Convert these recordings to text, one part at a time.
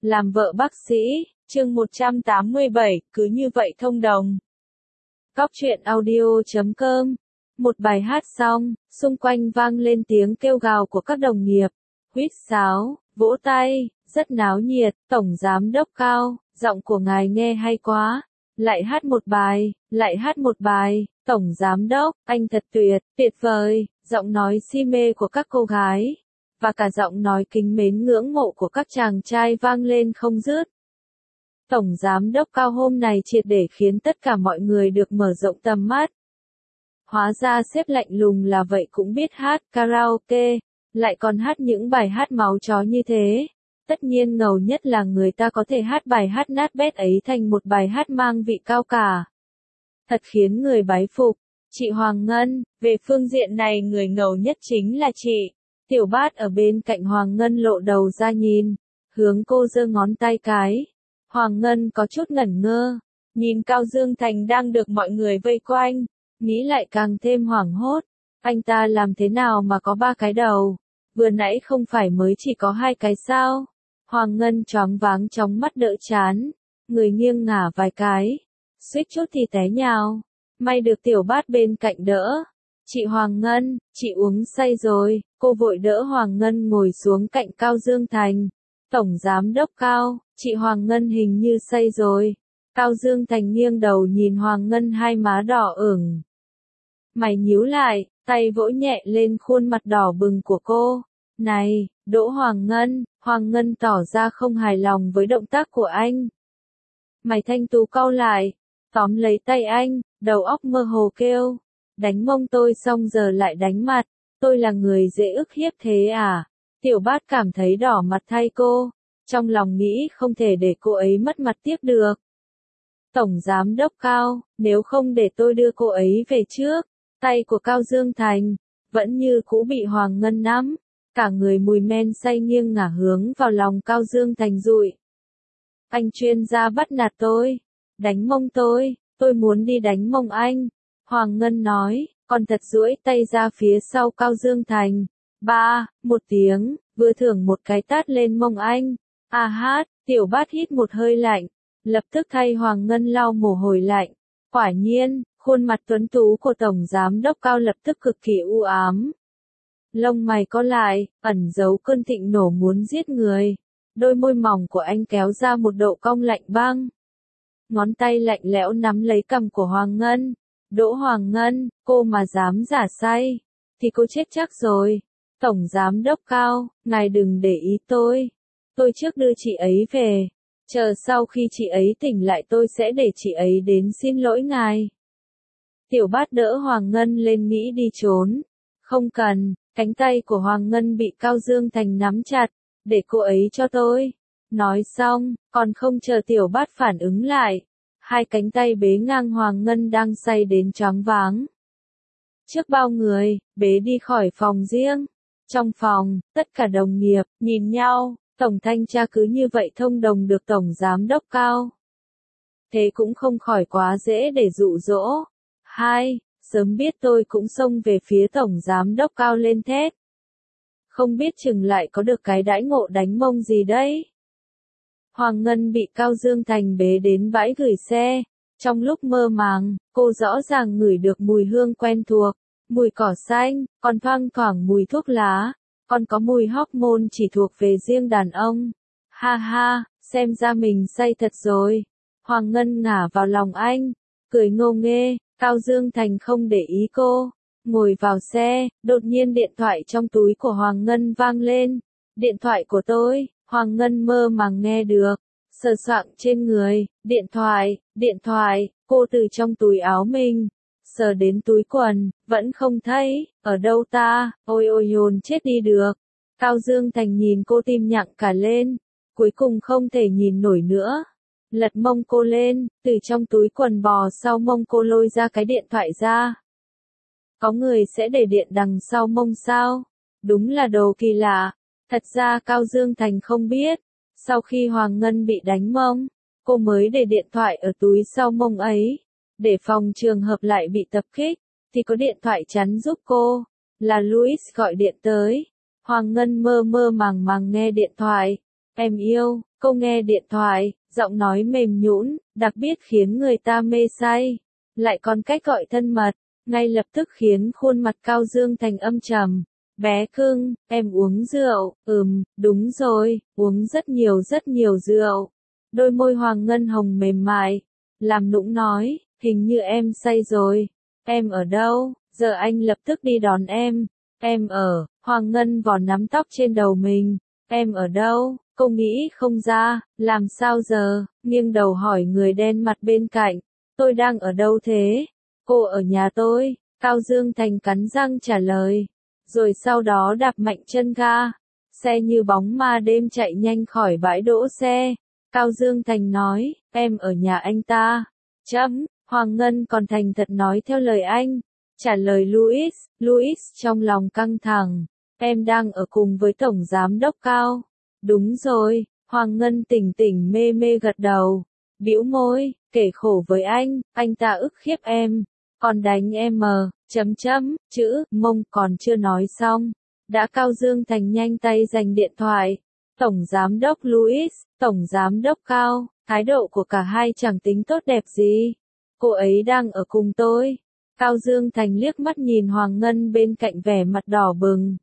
Làm vợ bác sĩ, chương 187, cứ như vậy thông đồng. Cóc truyện audio.com. Một bài hát xong, xung quanh vang lên tiếng kêu gào của các đồng nghiệp, huýt sáo, vỗ tay, rất náo nhiệt. Tổng giám đốc Cao, giọng của ngài nghe hay quá. Lại hát một bài, lại hát một bài. Tổng giám đốc, anh thật tuyệt vời. Giọng nói si mê của các cô gái và cả giọng nói kính mến ngưỡng mộ của các chàng trai vang lên không dứt. Tổng giám đốc Cao hôm này triệt để khiến tất cả mọi người được mở rộng tầm mắt. Hóa ra sếp lạnh lùng là vậy cũng biết hát karaoke, lại còn hát những bài hát máu chó như thế. Tất nhiên ngầu nhất là người ta có thể hát bài hát nát bét ấy thành một bài hát mang vị cao cả. Thật khiến người bái phục. Chị Hoàng Ngân, về phương diện này người ngầu nhất chính là chị. Tiểu Bát ở bên cạnh Hoàng Ngân lộ đầu ra nhìn, hướng cô giơ ngón tay cái. Hoàng Ngân có chút ngẩn ngơ, nhìn Cao Dương Thành đang được mọi người vây quanh, nghĩ lại càng thêm hoảng hốt. Anh ta làm thế nào mà có 3 cái đầu? Vừa nãy không phải mới chỉ có 2 cái sao? Hoàng Ngân choáng váng chóng mắt đỡ chán, người nghiêng ngả vài cái, suýt chút thì té nhào. May được Tiểu Bát bên cạnh đỡ. Chị Hoàng Ngân, chị uống say rồi. Cô vội đỡ Hoàng Ngân ngồi xuống cạnh Cao Dương Thành. Tổng giám đốc Cao, chị Hoàng Ngân hình như say rồi. Cao Dương Thành nghiêng đầu nhìn Hoàng Ngân, hai má đỏ ửng. Mày nhíu lại, tay vỗ nhẹ lên khuôn mặt đỏ bừng của cô. Này, đỗ Hoàng Ngân. Hoàng Ngân tỏ ra không hài lòng với động tác của anh. Mày thanh tú cau lại, tóm lấy tay anh, đầu óc mơ hồ kêu. Đánh mông tôi xong giờ lại đánh mặt, tôi là người dễ ức hiếp thế à? Tiểu Bát cảm thấy đỏ mặt thay cô, trong lòng nghĩ không thể để cô ấy mất mặt tiếp được. Tổng giám đốc Cao, nếu không để tôi đưa cô ấy về trước. Tay của Cao Dương Thành vẫn như cũ bị Hoàng Ngân nắm, cả người mùi men say nghiêng ngả hướng vào lòng Cao Dương Thành dụi. Anh chuyên gia bắt nạt tôi, đánh mông tôi muốn đi đánh mông anh. Hoàng Ngân nói, còn thật duỗi tay ra phía sau Cao Dương Thành. Một tiếng, vừa thưởng một cái tát lên mông anh. A hát, Tiểu Bát hít một hơi lạnh, lập tức thay Hoàng Ngân lau mồ hôi lạnh. Quả nhiên, khuôn mặt tuấn tú của Tổng Giám đốc Cao lập tức cực kỳ u ám. Lông mày có lại, ẩn giấu cơn thịnh nổ muốn giết người. Đôi môi mỏng của anh kéo ra một độ cong lạnh băng. Ngón tay lạnh lẽo nắm lấy cằm của Hoàng Ngân. Đỗ Hoàng Ngân, cô mà dám giả say, thì cô chết chắc rồi. Tổng giám đốc Cao, ngài đừng để ý tôi trước đưa chị ấy về. Chờ sau khi chị ấy tỉnh lại tôi sẽ để chị ấy đến xin lỗi ngài. Tiểu Bát đỡ Hoàng Ngân lên nghĩ đi trốn. Không cần, cánh tay của Hoàng Ngân bị Cao Dương Thành nắm chặt, để cô ấy cho tôi. Nói xong, còn không chờ Tiểu Bát phản ứng lại. Hai cánh tay bế ngang Hoàng Ngân đang say đến choáng váng. Trước bao người, bế đi khỏi phòng riêng. Trong phòng, tất cả đồng nghiệp, nhìn nhau, Tổng thanh tra cứ như vậy thông đồng được Tổng giám đốc Cao. Thế cũng không khỏi quá dễ để dụ dỗ. Sớm biết tôi cũng xông về phía Tổng giám đốc Cao lên thét. Không biết chừng lại có được cái đãi ngộ đánh mông gì đấy. Hoàng Ngân bị Cao Dương Thành bế đến bãi gửi xe. Trong lúc mơ màng, cô rõ ràng ngửi được mùi hương quen thuộc, mùi cỏ xanh, còn thoang thoảng mùi thuốc lá, còn có mùi hormone chỉ thuộc về riêng đàn ông. Ha ha, xem ra mình say thật rồi. Hoàng Ngân ngả vào lòng anh, cười ngô nghê. Cao Dương Thành không để ý cô, ngồi vào xe. Đột nhiên điện thoại trong túi của Hoàng Ngân vang lên. Điện thoại của tôi. Hoàng Ngân mơ màng nghe được, sờ soạng trên người. Điện thoại, cô từ trong túi áo mình, sờ đến túi quần, vẫn không thấy. Ở đâu ta? Ôi hồn chết đi được. Cao Dương Thành nhìn cô tim nhặng cả lên, cuối cùng không thể nhìn nổi nữa. Lật mông cô lên, từ trong túi quần bò sau mông cô lôi ra cái điện thoại ra. Có người sẽ để điện đằng sau mông sao? Đúng là đồ kỳ lạ. Thật ra Cao Dương Thành không biết, sau khi Hoàng Ngân bị đánh mông, cô mới để điện thoại ở túi sau mông ấy, để phòng trường hợp lại bị tập kích, thì có điện thoại chắn giúp cô. Là Louis gọi điện tới. Hoàng Ngân mơ mơ màng màng nghe điện thoại, Em yêu, cô nghe điện thoại, giọng nói mềm nhũn, đặc biệt khiến người ta mê say. Lại còn cách gọi thân mật, ngay lập tức khiến khuôn mặt Cao Dương Thành âm trầm. Bé cưng, em uống rượu, đúng rồi, uống rất nhiều rượu. Đôi môi Hoàng Ngân hồng mềm mại, làm nũng nói, hình như em say rồi. Em ở đâu, giờ anh lập tức đi đón em. Em ở, Hoàng Ngân vò nắm tóc trên đầu mình. Em ở đâu, cô nghĩ không ra, làm sao giờ, nghiêng đầu hỏi người đen mặt bên cạnh. Tôi đang ở đâu thế? Cô ở nhà tôi, Cao Dương Thành cắn răng trả lời. Rồi sau đó đạp mạnh chân ga. Xe như bóng ma đêm chạy nhanh khỏi bãi đỗ xe. Cao Dương Thành nói, em ở nhà anh ta. Hoàng Ngân còn thành thật nói theo lời anh. Trả lời Louis trong lòng căng thẳng. Em đang ở cùng với Tổng Giám Đốc Cao. Đúng rồi, Hoàng Ngân tỉnh tỉnh mê mê gật đầu. Bĩu môi, kể khổ với anh ta ức hiếp em. Còn đánh em chữ, mông còn chưa nói xong. Đã Cao Dương Thành nhanh tay giành điện thoại. Tổng Giám Đốc Louis, Tổng Giám Đốc Cao, thái độ của cả hai chẳng tính tốt đẹp gì. Cô ấy đang ở cùng tôi. Cao Dương Thành liếc mắt nhìn Hoàng Ngân bên cạnh vẻ mặt đỏ bừng.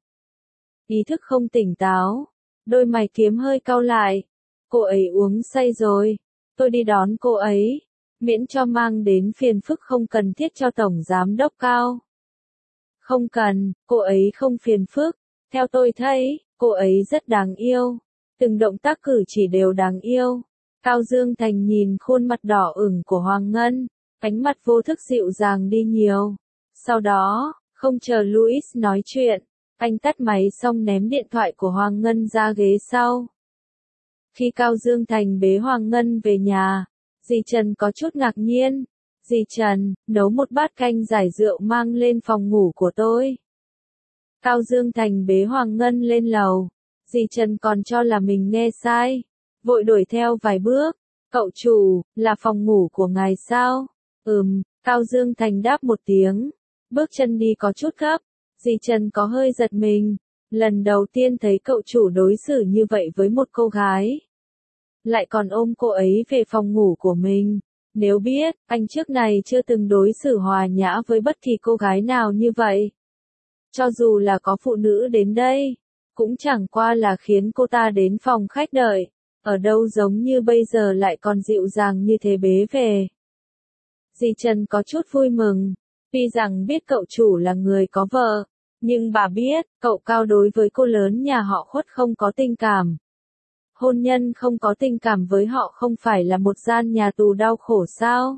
Ý thức không tỉnh táo. Đôi mày kiếm hơi cau lại. Cô ấy uống say rồi. Tôi đi đón cô ấy. Miễn cho mang đến phiền phức không cần thiết cho Tổng Giám Đốc Cao. Không cần, cô ấy không phiền phức. Theo tôi thấy, cô ấy rất đáng yêu. Từng động tác cử chỉ đều đáng yêu. Cao Dương Thành nhìn khuôn mặt đỏ ửng của Hoàng Ngân, ánh mắt vô thức dịu dàng đi nhiều. Sau đó, không chờ Louis nói chuyện, anh tắt máy xong ném điện thoại của Hoàng Ngân ra ghế sau. Khi Cao Dương Thành bế Hoàng Ngân về nhà, dì Trần có chút ngạc nhiên. Dì Trần, nấu một bát canh giải rượu mang lên phòng ngủ của tôi. Cao Dương Thành bế Hoàng Ngân lên lầu. Dì Trần còn cho là mình nghe sai. Vội đuổi theo vài bước. Cậu chủ, là phòng ngủ của ngài sao? Cao Dương Thành đáp một tiếng. Bước chân đi có chút gấp. Dì Trần có hơi giật mình. Lần đầu tiên thấy cậu chủ đối xử như vậy với một cô gái. Lại còn ôm cô ấy về phòng ngủ của mình. Nếu biết, anh trước này chưa từng đối xử hòa nhã với bất kỳ cô gái nào như vậy. Cho dù là có phụ nữ đến đây, cũng chẳng qua là khiến cô ta đến phòng khách đợi. Ở đâu giống như bây giờ lại còn dịu dàng như thế bế về. Dì Trần có chút vui mừng. Tuy rằng biết cậu chủ là người có vợ. Nhưng bà biết, cậu Cao đối với cô lớn nhà họ Khuất không có tình cảm. Hôn nhân không có tình cảm với họ không phải là một gian nhà tù đau khổ sao?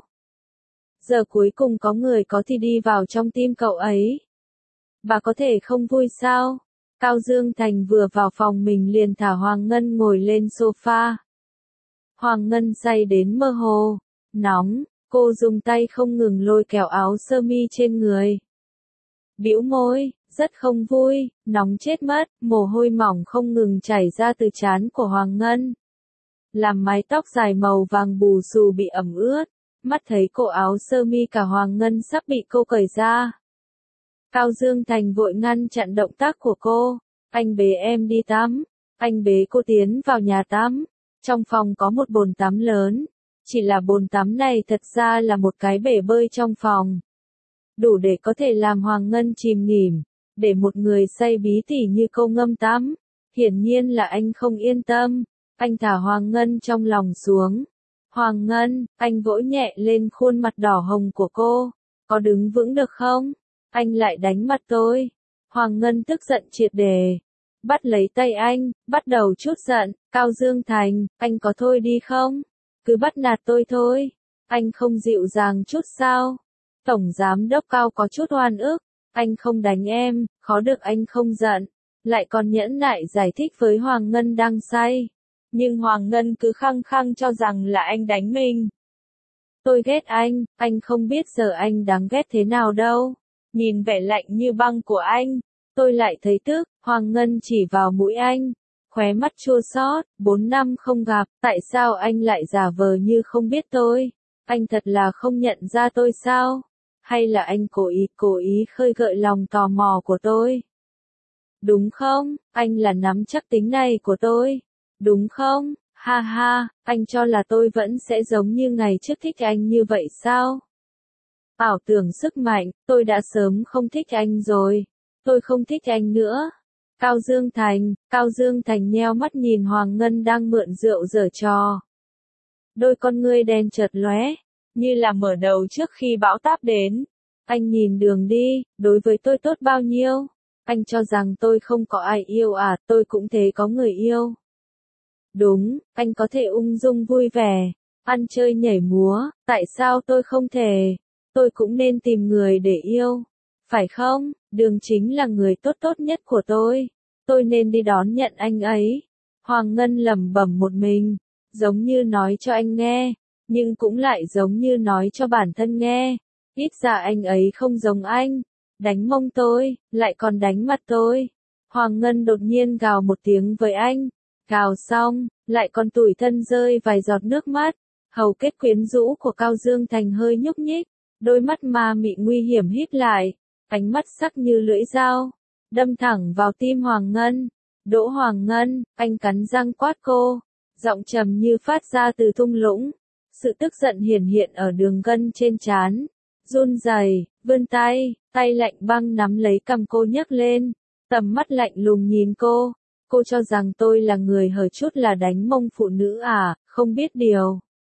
Giờ cuối cùng có người có thì đi vào trong tim cậu ấy. Bà có thể không vui sao? Cao Dương Thành vừa vào phòng mình liền thả Hoàng Ngân ngồi lên sofa. Hoàng Ngân say đến mơ hồ, nóng, cô dùng tay không ngừng lôi kéo áo sơ mi trên người. Bĩu môi, rất không vui, nóng chết mất, mồ hôi mỏng không ngừng chảy ra từ trán của Hoàng Ngân. Làm mái tóc dài màu vàng bù xù bị ẩm ướt, mắt thấy cổ áo sơ mi cả Hoàng Ngân sắp bị cô cởi ra. Cao Dương Thành vội ngăn chặn động tác của cô, anh bế em đi tắm, anh bế cô tiến vào nhà tắm. Trong phòng có một bồn tắm lớn, chỉ là bồn tắm này thật ra là một cái bể bơi trong phòng. Đủ để có thể làm Hoàng Ngân chìm nghỉm, để một người say bí tỉ như cô ngâm tắm. Hiển nhiên là anh không yên tâm, anh thả Hoàng Ngân trong lòng xuống. Hoàng Ngân, anh vỗ nhẹ lên khuôn mặt đỏ hồng của cô, có đứng vững được không? Anh lại đánh mặt tôi. Hoàng Ngân tức giận triệt để, bắt lấy tay anh, bắt đầu trút giận. Cao Dương Thành, anh có thôi đi không? Cứ bắt nạt tôi thôi. Anh không dịu dàng chút sao? Tổng Giám Đốc Cao có chút oan ức. Anh không đánh em, khó được anh không giận. Lại còn nhẫn nại giải thích với Hoàng Ngân đang say. Nhưng Hoàng Ngân cứ khăng khăng cho rằng là anh đánh mình. Tôi ghét anh không biết giờ anh đáng ghét thế nào đâu. Nhìn vẻ lạnh như băng của anh, tôi lại thấy tức. Hoàng Ngân chỉ vào mũi anh, khóe mắt chua xót. 4 năm không gặp, tại sao anh lại giả vờ như không biết tôi? Anh thật là không nhận ra tôi sao? Hay là anh cố ý khơi gợi lòng tò mò của tôi? Đúng không? Anh là nắm chắc tính này của tôi. đúng không? Ha ha, anh cho là tôi vẫn sẽ giống như ngày trước thích anh như vậy sao? Ảo tưởng sức mạnh, tôi đã sớm không thích anh rồi. Tôi không thích anh nữa. Cao Dương Thành nheo mắt nhìn Hoàng Ngân đang mượn rượu giở trò. Đôi con ngươi đen chợt lóe, như là mở đầu trước khi bão táp đến. Anh nhìn đường đi, đối với tôi tốt bao nhiêu? Anh cho rằng tôi không có ai yêu à, tôi cũng thế có người yêu. Đúng, anh có thể ung dung vui vẻ, ăn chơi nhảy múa, tại sao tôi không thể? Tôi cũng nên tìm người để yêu. Phải không? Đường chính là người tốt tốt nhất của tôi. Tôi nên đi đón nhận anh ấy. Hoàng Ngân lẩm bẩm một mình, giống như nói cho anh nghe, nhưng cũng lại giống như nói cho bản thân nghe. Ít ra anh ấy không giống anh. Đánh mông tôi, lại còn đánh mặt tôi. Hoàng Ngân đột nhiên gào một tiếng với anh. Gào xong, lại còn tủi thân rơi vài giọt nước mắt. Hầu kết quyến rũ của Cao Dương Thành hơi nhúc nhích. Đôi mắt ma mị nguy hiểm híp lại. Ánh mắt sắc như lưỡi dao. Đâm thẳng vào tim Hoàng Ngân. Đỗ Hoàng Ngân, anh cắn răng quát cô. Giọng trầm như phát ra từ thung lũng. Sự tức giận hiển hiện ở đường gân trên trán. Run rẩy, vươn tay, tay lạnh băng nắm lấy cằm cô nhấc lên. Tầm mắt lạnh lùng nhìn cô. Cô cho rằng tôi là người hở chút là đánh mông phụ nữ à, không biết điều.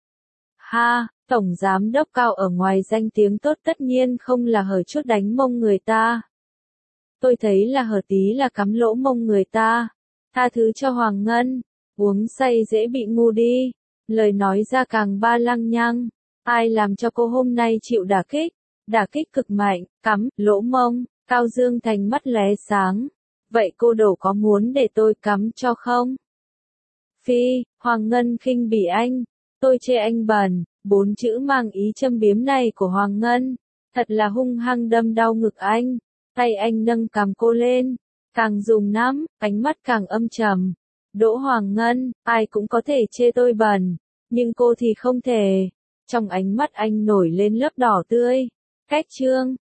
Ha, Tổng Giám Đốc Cao ở ngoài danh tiếng tốt tất nhiên không là hở chút đánh mông người ta. Tôi thấy là hở tí là cắm lỗ mông người ta. Tha thứ cho Hoàng Ngân, uống say dễ bị ngu đi. Lời nói ra càng ba lăng nhăng. Ai làm cho cô hôm nay chịu đả kích cực mạnh, cắm, lỗ mông. Cao Dương Thành mắt lóe sáng. Vậy cô Đỗ có muốn để tôi cắm cho không? Phi, Hoàng Ngân khinh bỉ anh. Tôi chê anh bẩn, 4 chữ mang ý châm biếm này của Hoàng Ngân. Thật là hung hăng đâm đau ngực anh. Tay anh nâng cằm cô lên. Càng dùng nắm, ánh mắt càng âm trầm. Đỗ Hoàng Ngân, ai cũng có thể chê tôi bẩn. Nhưng cô thì không thể. Trong ánh mắt anh nổi lên lớp đỏ tươi. Cách chương.